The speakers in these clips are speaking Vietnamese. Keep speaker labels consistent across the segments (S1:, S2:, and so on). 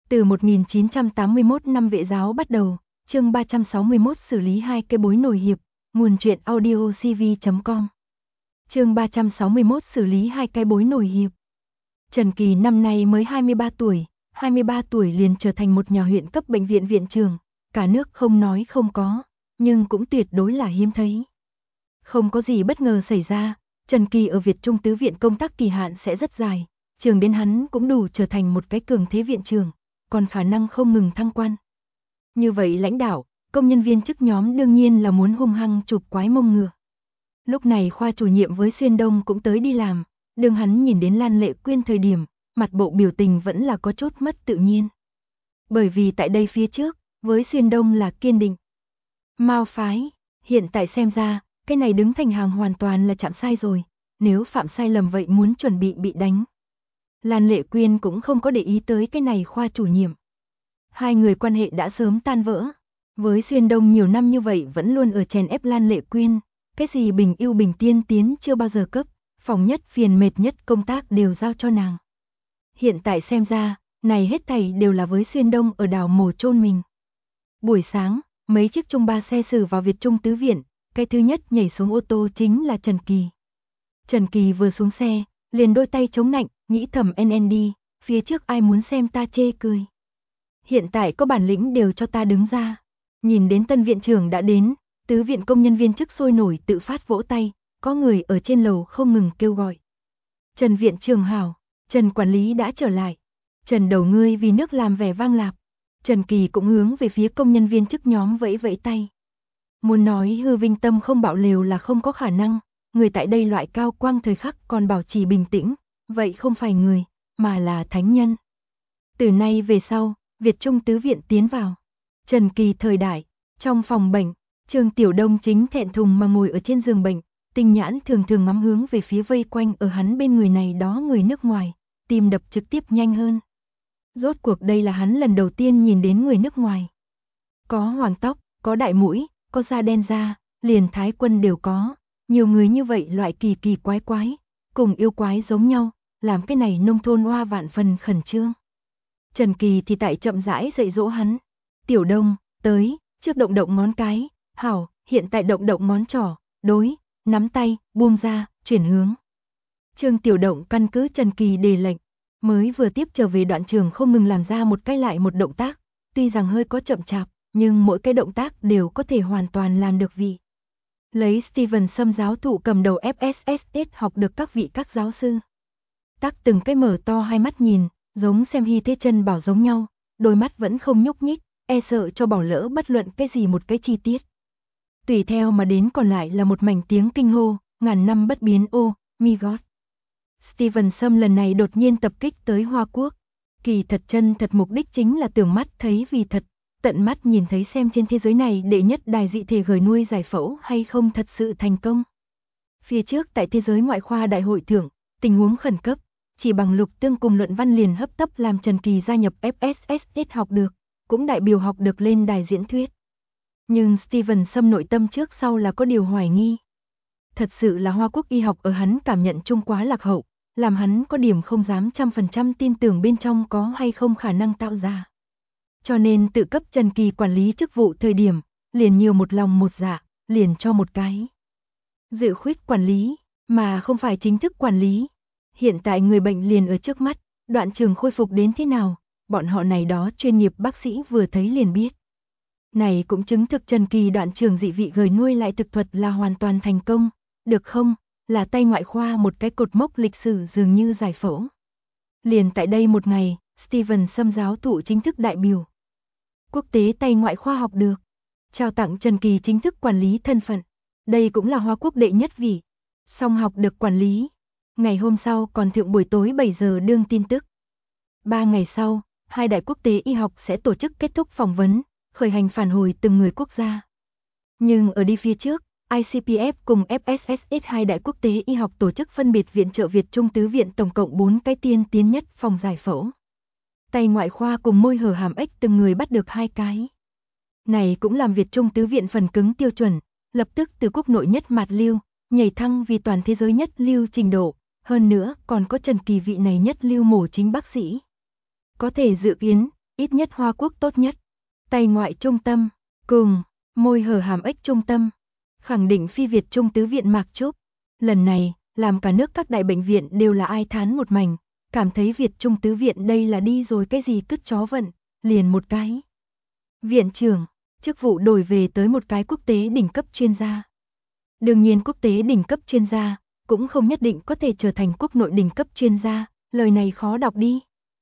S1: Từ 1981 năm vệ giáo bắt đầu, chương 361 xử lý 2 cây bối nổi hiệp, nguồn truyện audio cv.com. Chương 361 xử lý 2 cái bối nổi hiệp. Trần Kỳ năm nay mới 23 tuổi liền trở thành một nhà huyện cấp bệnh viện viện trưởng, cả nước không nói không có, nhưng cũng tuyệt đối là hiếm thấy. Không có gì bất ngờ xảy ra, Trần Kỳ ở Việt Trung Tứ Viện công tác kỳ hạn sẽ rất dài, trường đến hắn cũng đủ trở thành một cái cường thế viện trưởng, còn khả năng không ngừng thăng quan. Như vậy lãnh đạo, công nhân viên chức nhóm đương nhiên là muốn hung hăng chụp quái mông ngựa. Lúc này khoa chủ nhiệm với Xuyên Đông cũng tới đi làm, đương hắn nhìn đến Lan Lệ Quyên thời điểm, mặt bộ biểu tình vẫn là có chút mất tự nhiên. Bởi vì tại đây phía trước, với Xuyên Đông là kiên định. Mao phái, hiện tại xem ra, cái này đứng thành hàng hoàn toàn là chạm sai rồi, nếu phạm sai lầm vậy muốn chuẩn bị đánh. Lan Lệ Quyên cũng không có để ý tới cái này khoa chủ nhiệm. Hai người quan hệ đã sớm tan vỡ, với Xuyên Đông nhiều năm như vậy vẫn luôn ở chèn ép Lan Lệ Quyên, cái gì bình ưu bình tiên tiến chưa bao giờ cấp, phòng nhất phiền mệt nhất công tác đều giao cho nàng. Hiện tại xem ra, này hết thảy đều là với Xuyên Đông ở đào mồ chôn mình. Buổi sáng, mấy chiếc trung ba xe xử vào Việt Trung Tứ Viện, cái thứ nhất nhảy xuống ô tô chính là Trần Kỳ. Trần Kỳ vừa xuống xe, liền đôi tay chống nạnh, nghĩ thầm NND, phía trước ai muốn xem ta chê cười. Hiện tại có bản lĩnh đều cho ta đứng ra. Nhìn đến tân viện trưởng đã đến, Tứ Viện công nhân viên chức sôi nổi tự phát vỗ tay, có người ở trên lầu không ngừng kêu gọi. Trần viện trưởng hảo, Trần quản lý đã trở lại. Trần đầu ngươi vì nước làm vẻ vang lạp. Trần Kỳ cũng hướng về phía công nhân viên chức nhóm vẫy vẫy tay. Muốn nói hư vinh tâm không bạo lều là không có khả năng, người tại đây loại cao quang thời khắc còn bảo trì bình tĩnh, vậy không phải người, mà là thánh nhân. Từ nay về sau, Việt Trung Tứ Viện tiến vào. Trần Kỳ thời đại, trong phòng bệnh, Trương Tiểu Đông chính thẹn thùng mà ngồi ở trên giường bệnh, tinh nhãn thường thường ngắm hướng về phía vây quanh ở hắn bên người này đó người nước ngoài, tim đập trực tiếp nhanh hơn. Rốt cuộc đây là hắn lần đầu tiên nhìn đến người nước ngoài. Có hoàng tóc, có đại mũi, có da đen da, liền Thái Quân đều có, nhiều người như vậy loại kỳ kỳ quái quái, cùng yêu quái giống nhau, làm cái này nông thôn hoa vạn phần khẩn trương. Trần Kỳ thì tại chậm rãi dạy dỗ hắn. Tiểu Đông, tới, trước động động ngón cái, hảo, hiện tại động động ngón trỏ, đối, nắm tay, buông ra, chuyển hướng. Trương Tiểu Động căn cứ Trần Kỳ đề lệnh, mới vừa tiếp trở về đoạn trường không ngừng làm ra một cái lại một động tác, tuy rằng hơi có chậm chạp, nhưng mỗi cái động tác đều có thể hoàn toàn làm được vị. Lấy Steven Sâm giáo thụ cầm đầu FSSS học được các vị các giáo sư. Tắc từng cái mở to hai mắt nhìn, giống xem Hy Thế Chân bảo giống nhau, đôi mắt vẫn không nhúc nhích, e sợ cho bỏ lỡ bất luận cái gì một cái chi tiết. Tùy theo mà đến còn lại là một mảnh tiếng kinh hô, ngàn năm bất biến ô, mi God. Steven Sâm lần này đột nhiên tập kích tới Hoa Quốc. Kỳ thật chân thật mục đích chính là tưởng mắt thấy vì thật, tận mắt nhìn thấy xem trên thế giới này đệ nhất đài dị thể gửi nuôi giải phẫu hay không thật sự thành công. Phía trước tại thế giới ngoại khoa đại hội thưởng, tình huống khẩn cấp, chỉ bằng lục tương cùng luận văn liền hấp tấp làm Trần Kỳ gia nhập FSSS học được, cũng đại biểu học được lên đài diễn thuyết. Nhưng Steven Sâm nội tâm trước sau là có điều hoài nghi. Thật sự là Hoa Quốc y học ở hắn cảm nhận chung quá lạc hậu, làm hắn có điểm không dám 100% tin tưởng bên trong có hay không khả năng tạo ra. Cho nên tự cấp Trần Kỳ quản lý chức vụ thời điểm, liền nhiều một lòng một dạ, liền cho một cái dự khuyết quản lý, mà không phải chính thức quản lý. Hiện tại người bệnh liền ở trước mắt, đoạn trường khôi phục đến thế nào, bọn họ này đó chuyên nghiệp bác sĩ vừa thấy liền biết. Này cũng chứng thực Trần Kỳ đoạn trường dị vị gửi nuôi lại thực thuật là hoàn toàn thành công, được không? Là tay ngoại khoa một cái cột mốc lịch sử dường như giải phẫu. Liền tại đây một ngày, Steven Sâm giáo thụ chính thức đại biểu quốc tế tay ngoại khoa học được, trao tặng Trần Kỳ chính thức quản lý thân phận. Đây cũng là Hoa Quốc đệ nhất vị. Xong học được quản lý. Ngày hôm sau còn thượng buổi tối 7 giờ đương tin tức. 3 ngày sau, hai đại quốc tế y học sẽ tổ chức kết thúc phỏng vấn, khởi hành phản hồi từng người quốc gia. Nhưng ở đi phía trước, ICPF cùng FSSS hai đại quốc tế y học tổ chức phân biệt viện trợ Việt Trung Tứ Viện tổng cộng 4 cái tiên tiến nhất phòng giải phẫu. Tay ngoại khoa cùng môi hở hàm ếch từng người bắt được 2 cái. Này cũng làm Việt Trung Tứ Viện phần cứng tiêu chuẩn, lập tức từ quốc nội nhất mạt lưu, nhảy thăng vì toàn thế giới nhất lưu trình độ, hơn nữa còn có Trần Kỳ vị này nhất lưu mổ chính bác sĩ. Có thể dự kiến, ít nhất Hoa Quốc tốt nhất, tay ngoại trung tâm, cùng, môi hở hàm ếch trung tâm, khẳng định phi Việt Trung tứ viện Mạc Trúc. Lần này, làm cả nước các đại bệnh viện đều là ai thán một mảnh, cảm thấy Việt Trung tứ viện đây là đi rồi cái gì cứt chó vận, liền một cái. Viện trưởng, chức vụ đổi về tới một cái quốc tế đỉnh cấp chuyên gia. Đương nhiên quốc tế đỉnh cấp chuyên gia, cũng không nhất định có thể trở thành quốc nội đỉnh cấp chuyên gia, lời này khó đọc đi.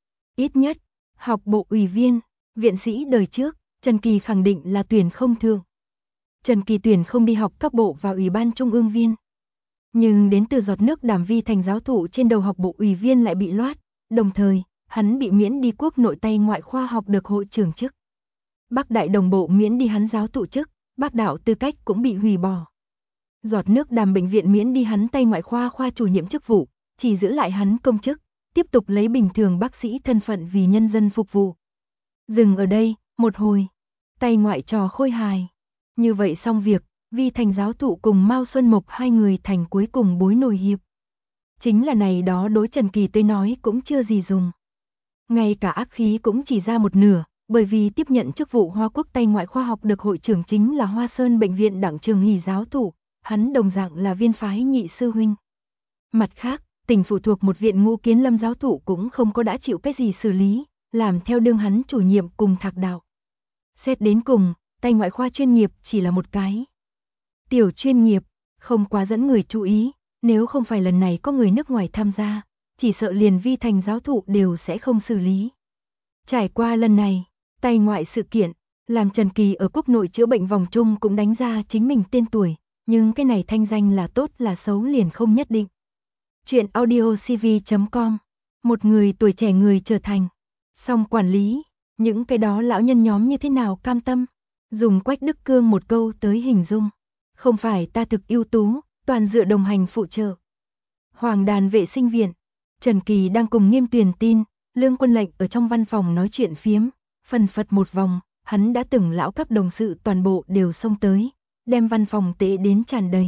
S1: Ít nhất, học bộ ủy viên, viện sĩ đời trước, Trần Kỳ khẳng định là tuyển không thượng. Trần Kỳ tuyển không đi học các bộ và ủy ban trung ương viên. Nhưng đến từ giọt nước Đàm Vi thành giáo thụ trên đầu học bộ ủy viên lại bị loát, đồng thời, hắn bị miễn đi quốc nội tay ngoại khoa học được hội trưởng chức. Bắc Đại đồng bộ miễn đi hắn giáo thụ chức, bác đạo tư cách cũng bị hủy bỏ. Giọt nước Đàm bệnh viện miễn đi hắn tay ngoại khoa khoa chủ nhiệm chức vụ, chỉ giữ lại hắn công chức, tiếp tục lấy bình thường bác sĩ thân phận vì nhân dân phục vụ. Dừng ở đây, một hồi, tay ngoại trò khôi hài. Như vậy xong việc, Vi thành giáo thụ cùng Mao Xuân Mộc hai người thành cuối cùng bối nổi hiệp. Chính là này đó đối Trần Kỳ tới nói cũng chưa gì dùng. Ngay cả ác khí cũng chỉ ra một nửa, bởi vì tiếp nhận chức vụ Hoa Quốc tay ngoại khoa học được hội trưởng chính là Hoa Sơn bệnh viện Đặng Trường Hỷ giáo thụ, hắn đồng dạng là viên phái nhị sư huynh. Mặt khác, tỉnh phụ thuộc một viện Ngũ Kiến Lâm giáo thụ cũng không có đã chịu cái gì xử lý, làm theo đương hắn chủ nhiệm cùng thạc đạo. Xét đến cùng, tay ngoại khoa chuyên nghiệp chỉ là một cái tiểu chuyên nghiệp, không quá dẫn người chú ý, nếu không phải lần này có người nước ngoài tham gia, chỉ sợ liền Vi thành giáo thụ đều sẽ không xử lý. Trải qua lần này, tay ngoại sự kiện, làm Trần Kỳ ở quốc nội chữa bệnh vòng chung cũng đánh ra chính mình tên tuổi, nhưng cái này thanh danh là tốt là xấu liền không nhất định. Chuyện audiocv.com, một người tuổi trẻ người trở thành, song quản lý, những cái đó lão nhân nhóm như thế nào cam tâm, dùng Quách Đức Cương một câu tới hình dung. Không phải ta thực ưu tú, toàn dựa đồng hành phụ trợ. Hoàng đàn vệ sinh viện, Trần Kỳ đang cùng Nghiêm Tuyền Tin, Lương Quân Lệnh ở trong văn phòng nói chuyện phiếm, phần phật một vòng, hắn đã từng lão các đồng sự toàn bộ đều xông tới, đem văn phòng tệ đến tràn đầy.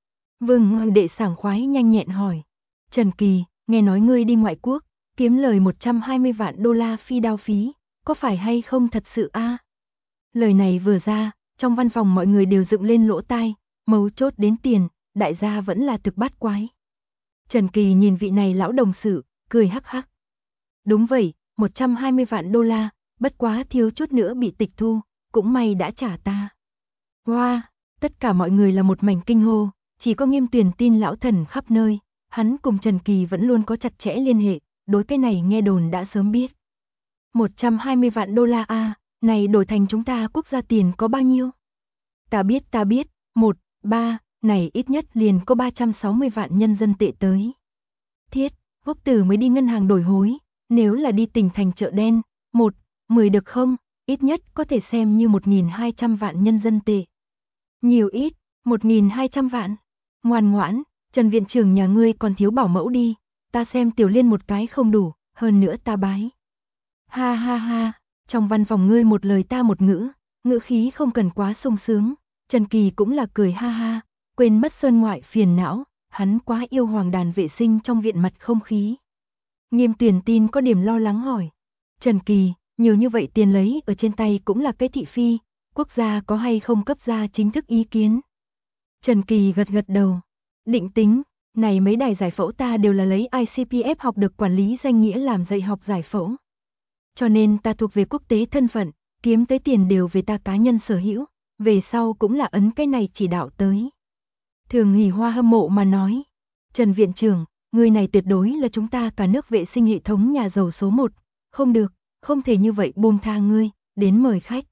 S1: Vương đệ sảng khoái nhanh nhẹn hỏi, Trần Kỳ, nghe nói ngươi đi ngoại quốc, kiếm lời 120 vạn đô la phi đao phí, có phải hay không thật sự a? Lời này vừa ra, trong văn phòng mọi người đều dựng lên lỗ tai, mấu chốt đến tiền, đại gia vẫn là thực bát quái. Trần Kỳ nhìn vị này lão đồng sự, cười hắc hắc. Đúng vậy, 120 vạn đô la, bất quá thiếu chút nữa bị tịch thu, cũng may đã trả ta. Wow, tất cả mọi người là một mảnh kinh hô, chỉ có Nghiêm Tuyền Tin lão thần khắp nơi, hắn cùng Trần Kỳ vẫn luôn có chặt chẽ liên hệ, đối cái này nghe đồn đã sớm biết. 120 vạn đô la a, này đổi thành chúng ta quốc gia tiền có bao nhiêu? Ta biết, 1, 3, này ít nhất liền có 360 vạn nhân dân tệ tới. Thiết, Quốc Tử mới đi ngân hàng đổi hối, nếu là đi tỉnh thành chợ đen, 1, 10 được không? Ít nhất có thể xem như 1.200 vạn nhân dân tệ. Nhiều ít, 1.200 vạn. Ngoan ngoãn, Trần viện trưởng nhà ngươi còn thiếu bảo mẫu đi, ta xem Tiểu Liên một cái không đủ, hơn nữa ta bái. Ha ha ha, trong văn phòng ngươi một lời ta một ngữ, ngữ khí không cần quá sung sướng, Trần Kỳ cũng là cười ha ha, quên mất sơn ngoại phiền não, hắn quá yêu hoàng đàn vệ sinh trong viện mặt không khí. Nghiêm Tuyền Tin có điểm lo lắng hỏi, Trần Kỳ, nhiều như vậy tiền lấy ở trên tay cũng là cái thị phi, quốc gia có hay không cấp ra chính thức ý kiến? Trần Kỳ gật gật đầu, định tính, này mấy đài giải phẫu ta đều là lấy ICPF học được quản lý danh nghĩa làm dạy học giải phẫu. Cho nên ta thuộc về quốc tế thân phận, kiếm tới tiền đều về ta cá nhân sở hữu, về sau cũng là ấn cái này chỉ đạo tới. Thường Hỷ Hoa hâm mộ mà nói, Trần viện trưởng, người này tuyệt đối là chúng ta cả nước vệ sinh hệ thống nhà giàu số 1, không được, không thể như vậy buông tha ngươi, đến mời khách.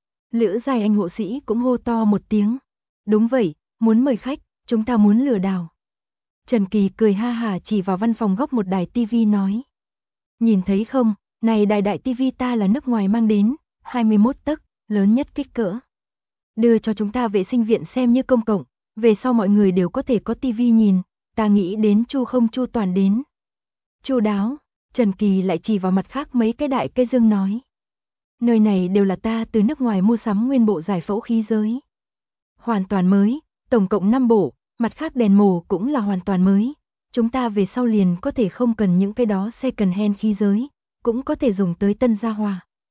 S1: Lữ Giai Anh hộ sĩ cũng hô to một tiếng, đúng vậy, muốn mời khách, chúng ta muốn lừa đảo. Trần Kỳ cười ha hả chỉ vào văn phòng góc một đài tivi nói, nhìn thấy không, này đại tivi ta là nước ngoài mang đến, 21 tấc, lớn nhất kích cỡ. Đưa cho chúng ta vệ sinh viện xem như công cộng, về sau mọi người đều có thể có tivi nhìn, ta nghĩ đến chu không chu toàn đến. Chu đáo, Trần Kỳ lại chỉ vào mặt khác mấy cái đại cây dương nói. Nơi này đều là ta từ nước ngoài mua sắm nguyên bộ giải phẫu khí giới. Hoàn toàn mới, tổng cộng 5 bộ, mặt khác đèn mổ cũng là hoàn toàn mới. Chúng ta về sau liền có thể không cần những cái đó second hand khí giới, cũng có thể dùng tới tân gia hòa.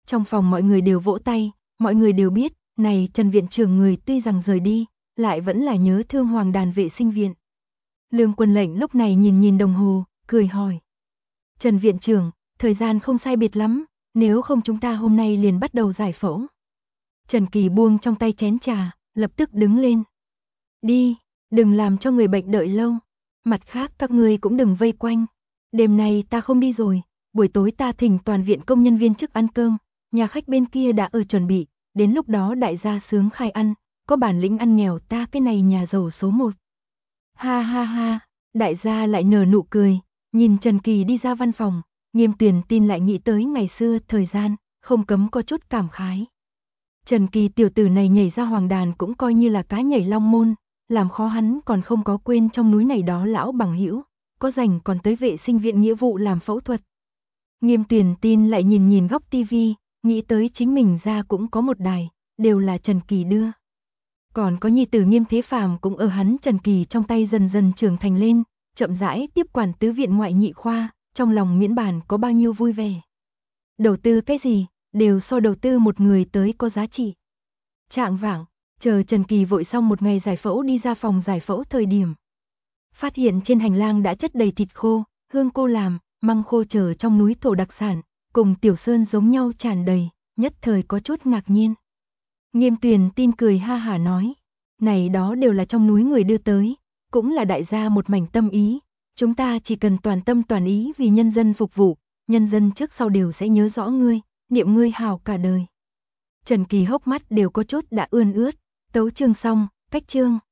S1: Trong phòng mọi người đều vỗ tay, mọi người đều biết, này Trần viện trưởng người tuy rằng rời đi, lại vẫn là nhớ thương Hoàng Đàn vệ sinh viện. Lương Quân Lệnh lúc này nhìn nhìn đồng hồ, cười hỏi. Trần viện trưởng, thời gian không sai biệt lắm, nếu không chúng ta hôm nay liền bắt đầu giải phẫu. Trần Kỳ buông trong tay chén trà, lập tức đứng lên. Đi, đừng làm cho người bệnh đợi lâu. Mặt khác các ngươi cũng đừng vây quanh. Đêm nay ta không đi rồi, buổi tối ta thỉnh toàn viện công nhân viên chức ăn cơm, nhà khách bên kia đã ở chuẩn bị, đến lúc đó đại gia sướng khai ăn, có bản lĩnh ăn nghèo ta cái này nhà giàu số 1. Ha ha ha, đại gia lại nở nụ cười, nhìn Trần Kỳ đi ra văn phòng, Nghiêm Tuyền tin lại nghĩ tới ngày xưa thời gian, không cấm có chút cảm khái. Trần Kỳ tiểu tử này nhảy ra Hoàng Đàn cũng coi như là cá nhảy long môn, làm khó hắn còn không có quên trong núi này đó lão bằng hữu, có rảnh còn tới vệ sinh viện nghĩa vụ làm phẫu thuật. Nghiêm Tuyền tin lại nhìn nhìn góc tivi, nghĩ tới chính mình ra cũng có một đài, đều là Trần Kỳ đưa. Còn có nhi tử Nghiêm Thế Phàm cũng ở hắn Trần Kỳ trong tay dần dần trưởng thành lên, chậm rãi tiếp quản tứ viện ngoại nhị khoa, trong lòng miễn bàn có bao nhiêu vui vẻ. Đầu tư cái gì, đều so đầu tư một người tới có giá trị. Trạng vạng, chờ Trần Kỳ vội xong một ngày giải phẫu đi ra phòng giải phẫu thời điểm. Phát hiện trên hành lang đã chất đầy thịt khô, hương cô làm, măng khô chờ trong núi thổ đặc sản, cùng Tiểu Sơn giống nhau tràn đầy, nhất thời có chút ngạc nhiên. Nghiêm Tuyền tin cười ha hả nói, này đó đều là trong núi người đưa tới, cũng là đại gia một mảnh tâm ý, chúng ta chỉ cần toàn tâm toàn ý vì nhân dân phục vụ, nhân dân trước sau đều sẽ nhớ rõ ngươi, niệm ngươi hào cả đời. Trần Kỳ hốc mắt đều có chút đã ươn ướt, tấu chương xong, cách chương.